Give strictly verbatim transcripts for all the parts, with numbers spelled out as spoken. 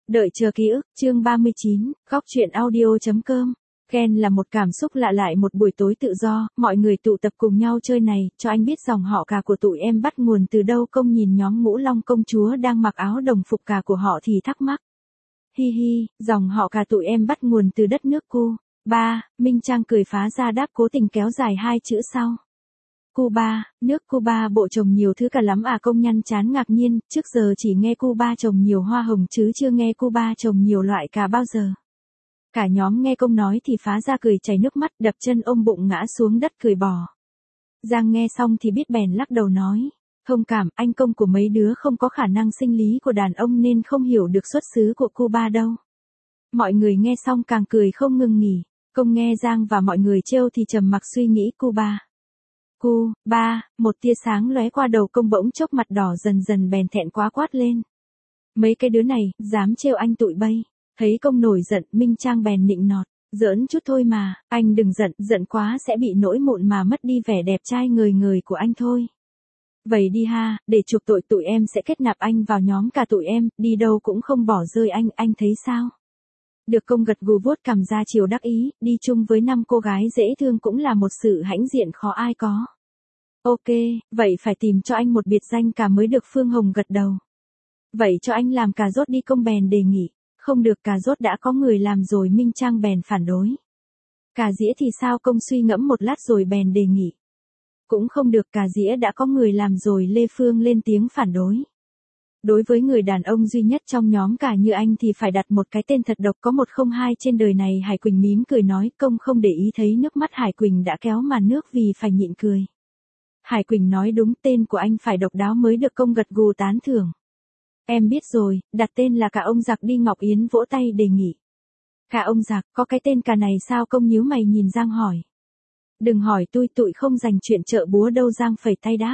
Đợi chờ ký ức, chương ba mươi chín, góc truyện audio.com. Ken là một cảm xúc lạ lại một buổi tối tự do, mọi người tụ tập cùng nhau chơi này, cho anh biết dòng họ cả của tụi em bắt nguồn từ đâu. Công nhìn nhóm Ngũ Long công chúa đang mặc áo đồng phục cả của họ thì thắc mắc. Hi hi, dòng họ cả tụi em bắt nguồn từ đất nước Cuba. Minh Trang cười phá ra đáp, cố tình kéo dài hai chữ sau. Cuba, nước Cuba bộ trồng nhiều thứ cả lắm à. Công nhăn chán ngạc nhiên, trước giờ chỉ nghe Cuba trồng nhiều hoa hồng chứ chưa nghe Cuba trồng nhiều loại cà bao giờ. Cả nhóm nghe công nói thì phá ra cười chảy nước mắt, đập chân ôm bụng ngã xuống đất cười bò. Giang nghe xong thì biết bèn lắc đầu nói, thông cảm, anh công của mấy đứa không có khả năng sinh lý của đàn ông nên không hiểu được xuất xứ của Cuba đâu. Mọi người nghe xong càng cười không ngừng nghỉ. Công nghe Giang và mọi người trêu thì trầm mặc suy nghĩ. Cuba. Cuba, một tia sáng lóe qua đầu công, bỗng chốc mặt đỏ dần dần bèn thẹn quá quát lên. Mấy cái đứa này, dám trêu anh tụi bay. Thấy công nổi giận, Minh Trang bèn nịnh nọt, giỡn chút thôi mà, anh đừng giận, giận quá sẽ bị nỗi mụn mà mất đi vẻ đẹp trai ngời ngời của anh thôi. Vậy đi ha, để chuộc tội tụi em sẽ kết nạp anh vào nhóm cả tụi em, đi đâu cũng không bỏ rơi anh, anh thấy sao? Được công gật gù vuốt cằm ra chiều đắc ý, đi chung với năm cô gái dễ thương cũng là một sự hãnh diện khó ai có. Ok, vậy phải tìm cho anh một biệt danh cà mới được. Phương Hồng gật đầu. Vậy cho anh làm cà rốt đi. Công bèn đề nghị. Không được, cà rốt đã có người làm rồi. Minh Trang bèn phản đối. Cà dĩa thì sao? Công suy ngẫm một lát rồi bèn đề nghị. Cũng không được, cà dĩa đã có người làm rồi. Lê Phương lên tiếng phản đối. Đối với người đàn ông duy nhất trong nhóm cả như anh thì phải đặt một cái tên thật độc, có một không hai trên đời này. Hải Quỳnh mím cười nói. Công không để ý thấy nước mắt Hải Quỳnh đã kéo màn nước vì phải nhịn cười. Hải Quỳnh nói đúng, tên của anh phải độc đáo mới được. Công gật gù tán thưởng. Em biết rồi, đặt tên là Cả Ông Giặc đi. Ngọc Yến vỗ tay đề nghị. Cả Ông Giặc, có cái tên cà này sao? Công nhíu mày nhìn Giang hỏi. Đừng hỏi tôi, tụi không dành chuyện chợ búa đâu. Giang phẩy tay đáp.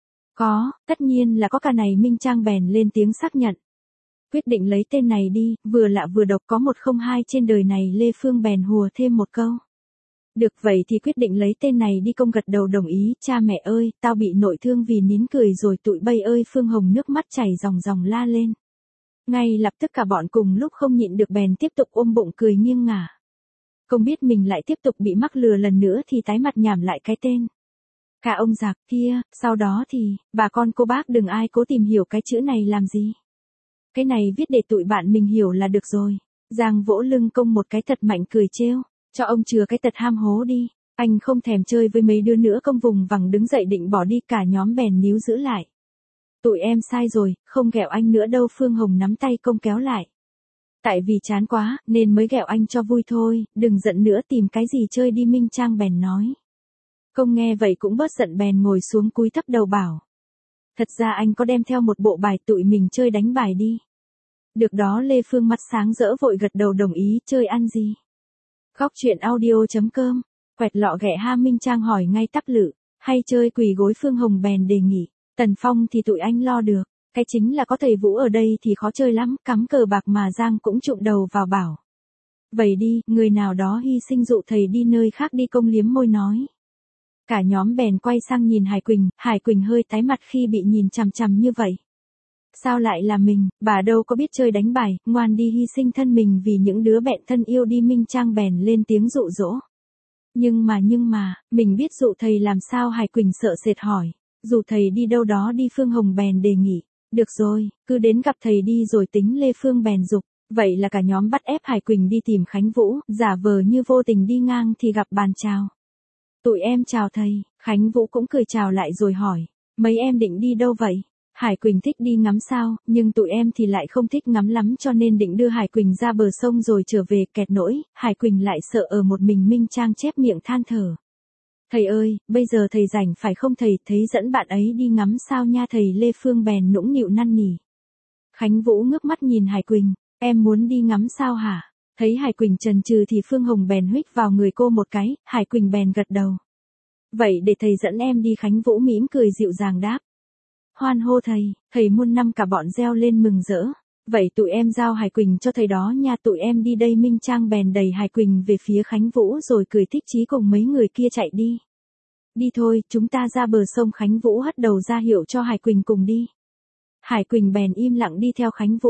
Có, tất nhiên là có cà này. Minh Trang bèn lên tiếng xác nhận. Quyết định lấy tên này đi, vừa lạ vừa độc, có một không hai trên đời này. Lê Phương bèn hùa thêm một câu. Được, vậy thì quyết định lấy tên này đi. Công gật đầu đồng ý. Cha mẹ ơi, tao bị nội thương vì nín cười rồi tụi bay ơi. Phương Hồng nước mắt chảy ròng ròng la lên. Ngay lập tức cả bọn cùng lúc không nhịn được bèn tiếp tục ôm bụng cười nghiêng ngả. Công biết mình lại tiếp tục bị mắc lừa lần nữa thì tái mặt nhảm lại cái tên. Cả Ông Giặc kia, sau đó thì, bà con cô bác đừng ai cố tìm hiểu cái chữ này làm gì. Cái này viết để tụi bạn mình hiểu là được rồi. Giang vỗ lưng Công một cái thật mạnh cười trêu. Cho ông chừa cái tật ham hố đi, anh không thèm chơi với mấy đứa nữa. Công vùng vằng đứng dậy định bỏ đi, cả nhóm bèn níu giữ lại. Tụi em sai rồi, không ghẹo anh nữa đâu. Phương Hồng nắm tay Công kéo lại. Tại vì chán quá, nên mới ghẹo anh cho vui thôi, đừng giận nữa, tìm cái gì chơi đi. Minh Trang bèn nói. Công nghe vậy cũng bớt giận bèn ngồi xuống cúi thấp đầu bảo. Thật ra anh có đem theo một bộ bài, tụi mình chơi đánh bài đi. Được đó. Lê Phương mắt sáng rỡ vội gật đầu đồng ý. Chơi ăn gì? Góc truyện audio.com. Quẹt lọ ghẹ ha. Minh Trang hỏi ngay tắp lự. Hay chơi quỳ gối? Phương Hồng bèn đề nghị. Tần Phong thì tụi anh lo được. Cái chính là có thầy Vũ ở đây thì khó chơi lắm. Cắm cờ bạc mà. Giang cũng trụng đầu vào bảo. Vậy đi, người nào đó hy sinh dụ thầy đi nơi khác đi. Công liếm môi nói. Cả nhóm bèn quay sang nhìn Hải Quỳnh. Hải Quỳnh hơi tái mặt khi bị nhìn chằm chằm như vậy. Sao lại là mình, bà đâu có biết chơi đánh bài, ngoan đi hy sinh thân mình vì những đứa bạn thân yêu đi. Minh Trang bèn lên tiếng dụ dỗ. Nhưng mà nhưng mà, mình biết dụ thầy làm sao? Hải Quỳnh sợ sệt hỏi. Dụ thầy đi đâu đó đi. Phương Hồng bèn đề nghị. Được rồi, cứ đến gặp thầy đi rồi tính. Lê Phương bèn dục. Vậy là cả nhóm bắt ép Hải Quỳnh đi tìm Khánh Vũ, giả vờ như vô tình đi ngang thì gặp bàn chào. Tụi em chào thầy. Khánh Vũ cũng cười chào lại rồi hỏi. Mấy em định đi đâu vậy? Hải Quỳnh thích đi ngắm sao, nhưng tụi em thì lại không thích ngắm lắm cho nên định đưa Hải Quỳnh ra bờ sông rồi trở về. Kẹt nỗi, Hải Quỳnh lại sợ ở một mình. Minh Trang chép miệng than thở. Thầy ơi, bây giờ thầy rảnh phải không thầy? Thấy dẫn bạn ấy đi ngắm sao nha thầy. Lê Phương bèn nũng nịu năn nỉ. Khánh Vũ ngước mắt nhìn Hải Quỳnh. Em muốn đi ngắm sao hả? Thấy Hải Quỳnh chần chừ thì Phương Hồng bèn huých vào người cô một cái. Hải Quỳnh bèn gật đầu. Vậy để thầy dẫn em đi. Khánh Vũ mỉm cười dịu dàng đáp. Hoan hô thầy, thầy muôn năm. Cả bọn reo lên mừng rỡ. Vậy tụi em giao Hải Quỳnh cho thầy đó nha. Tụi em đi đây. Minh Trang bèn đẩy Hải Quỳnh về phía Khánh Vũ rồi cười thích chí cùng mấy người kia chạy đi. Đi thôi, chúng ta ra bờ sông. Khánh Vũ hất đầu ra hiệu cho Hải Quỳnh cùng đi. Hải Quỳnh bèn im lặng đi theo Khánh Vũ.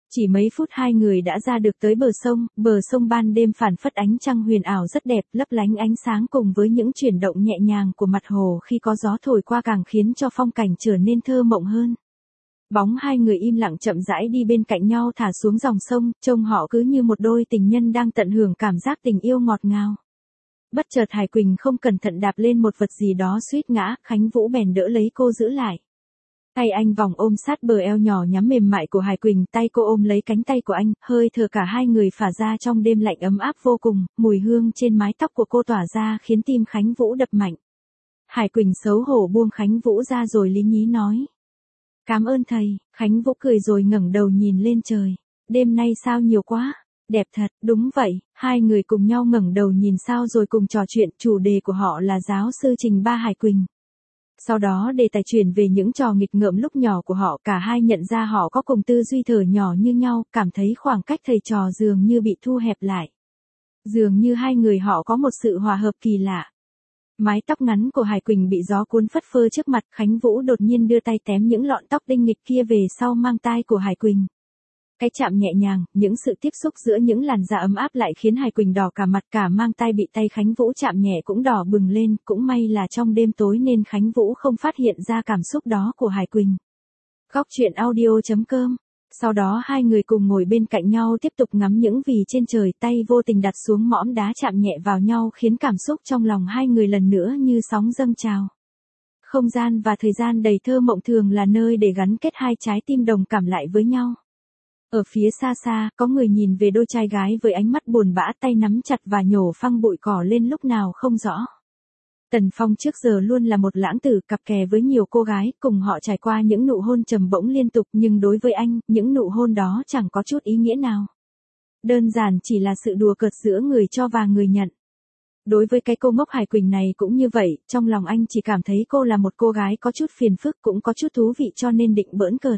Chỉ mấy phút hai người đã ra được tới bờ sông, bờ sông ban đêm phản phất ánh trăng huyền ảo rất đẹp, lấp lánh ánh sáng cùng với những chuyển động nhẹ nhàng của mặt hồ khi có gió thổi qua càng khiến cho phong cảnh trở nên thơ mộng hơn. Bóng hai người im lặng chậm rãi đi bên cạnh nhau thả xuống dòng sông, trông họ cứ như một đôi tình nhân đang tận hưởng cảm giác tình yêu ngọt ngào. Bất chợt Hải Quỳnh không cẩn thận đạp lên một vật gì đó suýt ngã, Khánh Vũ bèn đỡ lấy cô giữ lại. Tay anh vòng ôm sát bờ eo nhỏ nhắn mềm mại của Hải Quỳnh, tay cô ôm lấy cánh tay của anh, hơi thở cả hai người phả ra trong đêm lạnh ấm áp vô cùng, mùi hương trên mái tóc của cô tỏa ra khiến tim Khánh Vũ đập mạnh. Hải Quỳnh xấu hổ buông Khánh Vũ ra rồi lý nhí nói. Cảm ơn thầy, Khánh Vũ cười rồi ngẩng đầu nhìn lên trời. Đêm nay sao nhiều quá, đẹp thật, đúng vậy, hai người cùng nhau ngẩng đầu nhìn sao rồi cùng trò chuyện, chủ đề của họ là giáo sư Trình Ba Hải Quỳnh. Sau đó đề tài chuyển về những trò nghịch ngợm lúc nhỏ của họ, cả hai nhận ra họ có cùng tư duy thở nhỏ như nhau, cảm thấy khoảng cách thầy trò dường như bị thu hẹp lại. Dường như hai người họ có một sự hòa hợp kỳ lạ. Mái tóc ngắn của Hải Quỳnh bị gió cuốn phất phơ trước mặt, Khánh Vũ đột nhiên đưa tay tém những lọn tóc đinh nghịch kia về sau mang tai của Hải Quỳnh. Cái chạm nhẹ nhàng, những sự tiếp xúc giữa những làn da ấm áp lại khiến Hải Quỳnh đỏ cả mặt, cả mang tai bị tay Khánh Vũ chạm nhẹ cũng đỏ bừng lên, cũng may là trong đêm tối nên Khánh Vũ không phát hiện ra cảm xúc đó của Hải Quỳnh. Góc truyện audio chấm com. Sau đó hai người cùng ngồi bên cạnh nhau tiếp tục ngắm những vì trên trời, tay vô tình đặt xuống mỏm đá chạm nhẹ vào nhau khiến cảm xúc trong lòng hai người lần nữa như sóng dâng trào. Không gian và thời gian đầy thơ mộng thường là nơi để gắn kết hai trái tim đồng cảm lại với nhau. Ở phía xa xa, có người nhìn về đôi trai gái với ánh mắt buồn bã, tay nắm chặt và nhổ phăng bụi cỏ lên lúc nào không rõ. Tần Phong trước giờ luôn là một lãng tử cặp kè với nhiều cô gái, cùng họ trải qua những nụ hôn trầm bổng liên tục, nhưng đối với anh, những nụ hôn đó chẳng có chút ý nghĩa nào. Đơn giản chỉ là sự đùa cợt giữa người cho và người nhận. Đối với cái cô ngốc Hải Quỳnh này cũng như vậy, trong lòng anh chỉ cảm thấy cô là một cô gái có chút phiền phức, cũng có chút thú vị cho nên định bỡn cợt.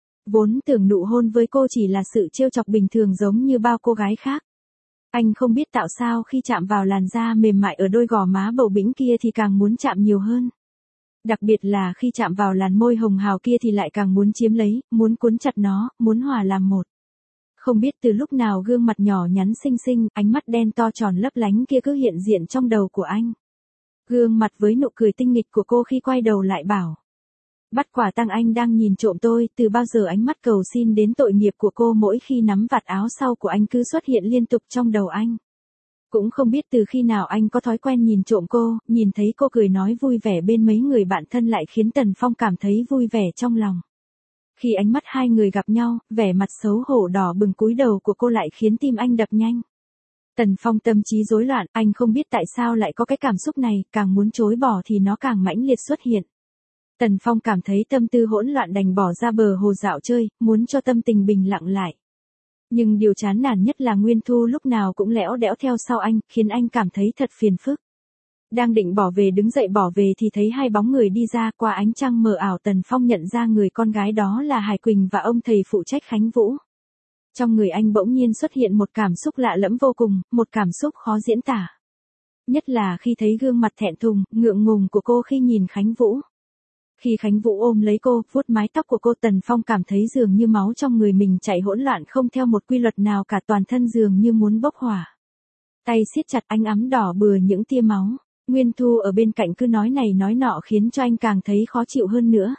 Vốn tưởng nụ hôn với cô chỉ là sự trêu chọc bình thường giống như bao cô gái khác. Anh không biết tạo sao khi chạm vào làn da mềm mại ở đôi gò má bầu bĩnh kia thì càng muốn chạm nhiều hơn. Đặc biệt là khi chạm vào làn môi hồng hào kia thì lại càng muốn chiếm lấy, muốn cuốn chặt nó, muốn hòa làm một. Không biết từ lúc nào gương mặt nhỏ nhắn xinh xinh, ánh mắt đen to tròn lấp lánh kia cứ hiện diện trong đầu của anh. Gương mặt với nụ cười tinh nghịch của cô khi quay đầu lại bảo. Bắt quả tang anh đang nhìn trộm tôi, từ bao giờ ánh mắt cầu xin đến tội nghiệp của cô mỗi khi nắm vạt áo sau của anh cứ xuất hiện liên tục trong đầu anh. Cũng không biết từ khi nào anh có thói quen nhìn trộm cô, nhìn thấy cô cười nói vui vẻ bên mấy người bạn thân lại khiến Tần Phong cảm thấy vui vẻ trong lòng. Khi ánh mắt hai người gặp nhau, vẻ mặt xấu hổ đỏ bừng cúi đầu của cô lại khiến tim anh đập nhanh. Tần Phong tâm trí rối loạn, anh không biết tại sao lại có cái cảm xúc này, càng muốn chối bỏ thì nó càng mãnh liệt xuất hiện. Tần Phong cảm thấy tâm tư hỗn loạn đành bỏ ra bờ hồ dạo chơi, muốn cho tâm tình bình lặng lại. Nhưng điều chán nản nhất là Nguyên Thu lúc nào cũng lẽo đẽo theo sau anh, khiến anh cảm thấy thật phiền phức. Đang định bỏ về đứng dậy bỏ về thì thấy hai bóng người đi ra, qua ánh trăng mờ ảo Tần Phong nhận ra người con gái đó là Hải Quỳnh và ông thầy phụ trách Khánh Vũ. Trong người anh bỗng nhiên xuất hiện một cảm xúc lạ lẫm vô cùng, một cảm xúc khó diễn tả. Nhất là khi thấy gương mặt thẹn thùng, ngượng ngùng của cô khi nhìn Khánh Vũ. Khi Khánh Vũ ôm lấy cô, vuốt mái tóc của cô, Tần Phong cảm thấy dường như máu trong người mình chạy hỗn loạn không theo một quy luật nào cả, toàn thân dường như muốn bốc hỏa. Tay siết chặt, ánh ấm đỏ bừa những tia máu. Nguyên Thu ở bên cạnh cứ nói này nói nọ khiến cho anh càng thấy khó chịu hơn nữa.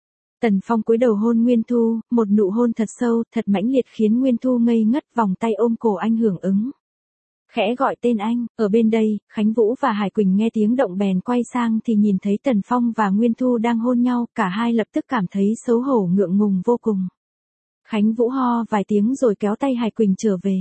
Tần Phong cúi đầu hôn Nguyên Thu, một nụ hôn thật sâu, thật mãnh liệt khiến Nguyên Thu ngây ngất, vòng tay ôm cổ anh hưởng ứng. Khẽ gọi tên anh, ở bên đây, Khánh Vũ và Hải Quỳnh nghe tiếng động bèn quay sang thì nhìn thấy Tần Phong và Nguyên Thu đang hôn nhau, cả hai lập tức cảm thấy xấu hổ ngượng ngùng vô cùng. Khánh Vũ ho vài tiếng rồi kéo tay Hải Quỳnh trở về.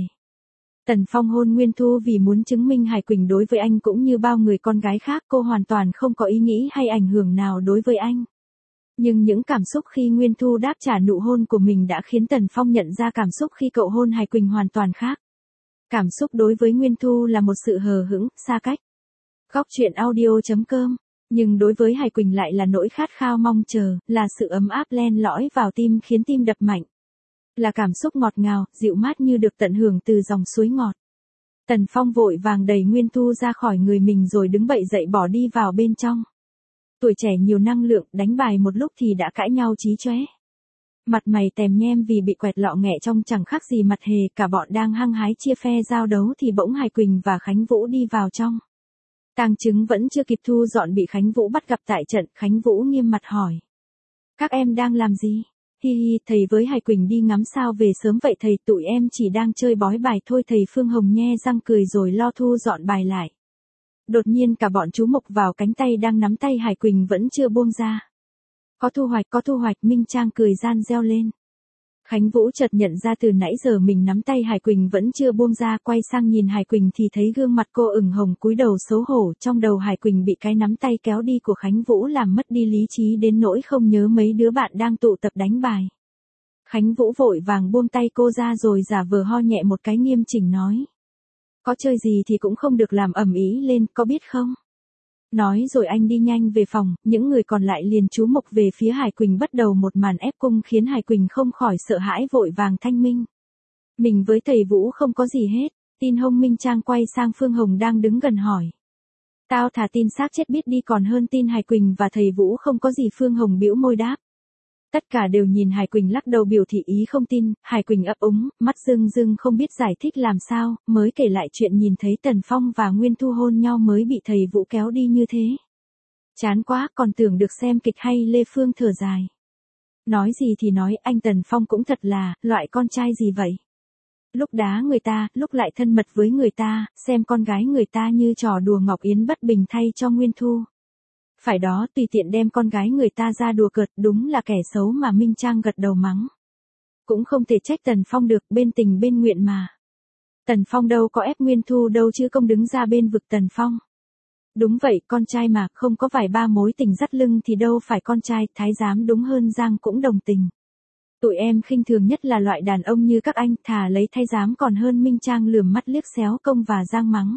Tần Phong hôn Nguyên Thu vì muốn chứng minh Hải Quỳnh đối với anh cũng như bao người con gái khác, cô hoàn toàn không có ý nghĩ hay ảnh hưởng nào đối với anh. Nhưng những cảm xúc khi Nguyên Thu đáp trả nụ hôn của mình đã khiến Tần Phong nhận ra cảm xúc khi cậu hôn Hải Quỳnh hoàn toàn khác. Cảm xúc đối với Nguyên Thu là một sự hờ hững, xa cách. Góc truyện audio chấm com. Nhưng đối với Hải Quỳnh lại là nỗi khát khao mong chờ, là sự ấm áp len lỏi vào tim khiến tim đập mạnh. Là cảm xúc ngọt ngào, dịu mát như được tận hưởng từ dòng suối ngọt. Tần Phong vội vàng đẩy Nguyên Thu ra khỏi người mình rồi đứng bậy dậy bỏ đi vào bên trong. Tuổi trẻ nhiều năng lượng, đánh bài một lúc thì đã cãi nhau chí chóe. Mặt mày tèm nhem vì bị quẹt lọ nghẹ trong chẳng khác gì mặt hề, cả bọn đang hăng hái chia phe giao đấu thì bỗng Hải Quỳnh và Khánh Vũ đi vào trong. Tang Trứng vẫn chưa kịp thu dọn bị Khánh Vũ bắt gặp tại trận, Khánh Vũ nghiêm mặt hỏi. Các em đang làm gì? Hi hi, thầy với Hải Quỳnh đi ngắm sao về sớm vậy thầy, tụi em chỉ đang chơi bói bài thôi, thầy Phương Hồng nhe răng cười rồi lo thu dọn bài lại. Đột nhiên cả bọn chú mục vào cánh tay đang nắm tay Hải Quỳnh vẫn chưa buông ra. Có thu hoạch, có thu hoạch, Minh Trang cười gian reo lên. Khánh Vũ chợt nhận ra từ nãy giờ mình nắm tay Hải Quỳnh vẫn chưa buông ra, quay sang nhìn Hải Quỳnh thì thấy gương mặt cô ửng hồng cúi đầu xấu hổ, trong đầu Hải Quỳnh bị cái nắm tay kéo đi của Khánh Vũ làm mất đi lý trí đến nỗi không nhớ mấy đứa bạn đang tụ tập đánh bài. Khánh Vũ vội vàng buông tay cô ra rồi giả vờ ho nhẹ một cái nghiêm chỉnh nói. Có chơi gì thì cũng không được làm ầm ĩ lên, có biết không? Nói rồi anh đi nhanh về phòng, những người còn lại liền chú mục về phía Hải Quỳnh, bắt đầu một màn ép cung khiến Hải Quỳnh không khỏi sợ hãi vội vàng thanh minh. Mình với thầy Vũ không có gì hết. Tin Hông Minh Trang quay sang Phương Hồng đang đứng gần hỏi. Tao thà tin xác chết biết đi còn hơn tin Hải Quỳnh và thầy Vũ không có gì, Phương Hồng bĩu môi đáp. Tất cả đều nhìn Hải Quỳnh lắc đầu biểu thị ý không tin, Hải Quỳnh ấp úng, mắt rưng rưng không biết giải thích làm sao, mới kể lại chuyện nhìn thấy Tần Phong và Nguyên Thu hôn nhau mới bị thầy Vũ kéo đi như thế. Chán quá, còn tưởng được xem kịch hay. Lê Phương thở dài. Nói gì thì nói, anh Tần Phong cũng thật là, loại con trai gì vậy? Lúc đá người ta, lúc lại thân mật với người ta, xem con gái người ta như trò đùa Ngọc Yến bất bình thay cho Nguyên Thu. Phải đó, tùy tiện đem con gái người ta ra đùa cợt, đúng là kẻ xấu mà. Minh Trang gật đầu mắng. Cũng không thể trách Tần Phong được, bên tình bên nguyện mà. Tần Phong đâu có ép Nguyên Thu đâu chứ không đứng ra bên vực Tần Phong. Đúng vậy, con trai mà, không có vài ba mối tình dắt lưng thì đâu phải con trai, thái giám đúng hơn Giang cũng đồng tình. Tụi em khinh thường nhất là loại đàn ông như các anh, thà lấy thái giám còn hơn. Minh Trang lườm mắt liếc xéo Công và Giang mắng.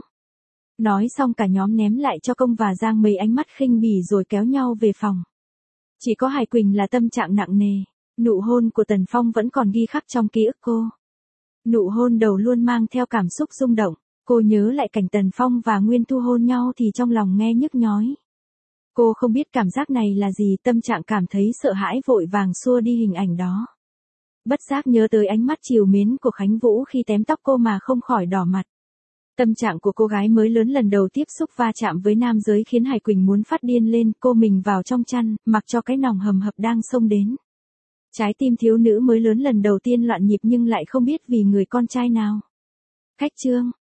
Nói xong cả nhóm ném lại cho Công và Giang mấy ánh mắt khinh bỉ rồi kéo nhau về phòng. Chỉ có Hải Quỳnh là tâm trạng nặng nề. Nụ hôn của Tần Phong vẫn còn ghi khắc trong ký ức cô. Nụ hôn đầu luôn mang theo cảm xúc rung động. Cô nhớ lại cảnh Tần Phong và Nguyên Thu hôn nhau thì trong lòng nghe nhức nhói. Cô không biết cảm giác này là gì, tâm trạng cảm thấy sợ hãi vội vàng xua đi hình ảnh đó. Bất giác nhớ tới ánh mắt trìu mến của Khánh Vũ khi tém tóc cô mà không khỏi đỏ mặt. Tâm trạng của cô gái mới lớn lần đầu tiếp xúc va chạm với nam giới khiến Hải Quỳnh muốn phát điên lên, cô mình vào trong chăn, mặc cho cái nòng hầm hập đang xông đến. Trái tim thiếu nữ mới lớn lần đầu tiên loạn nhịp nhưng lại không biết vì người con trai nào. Khách trương,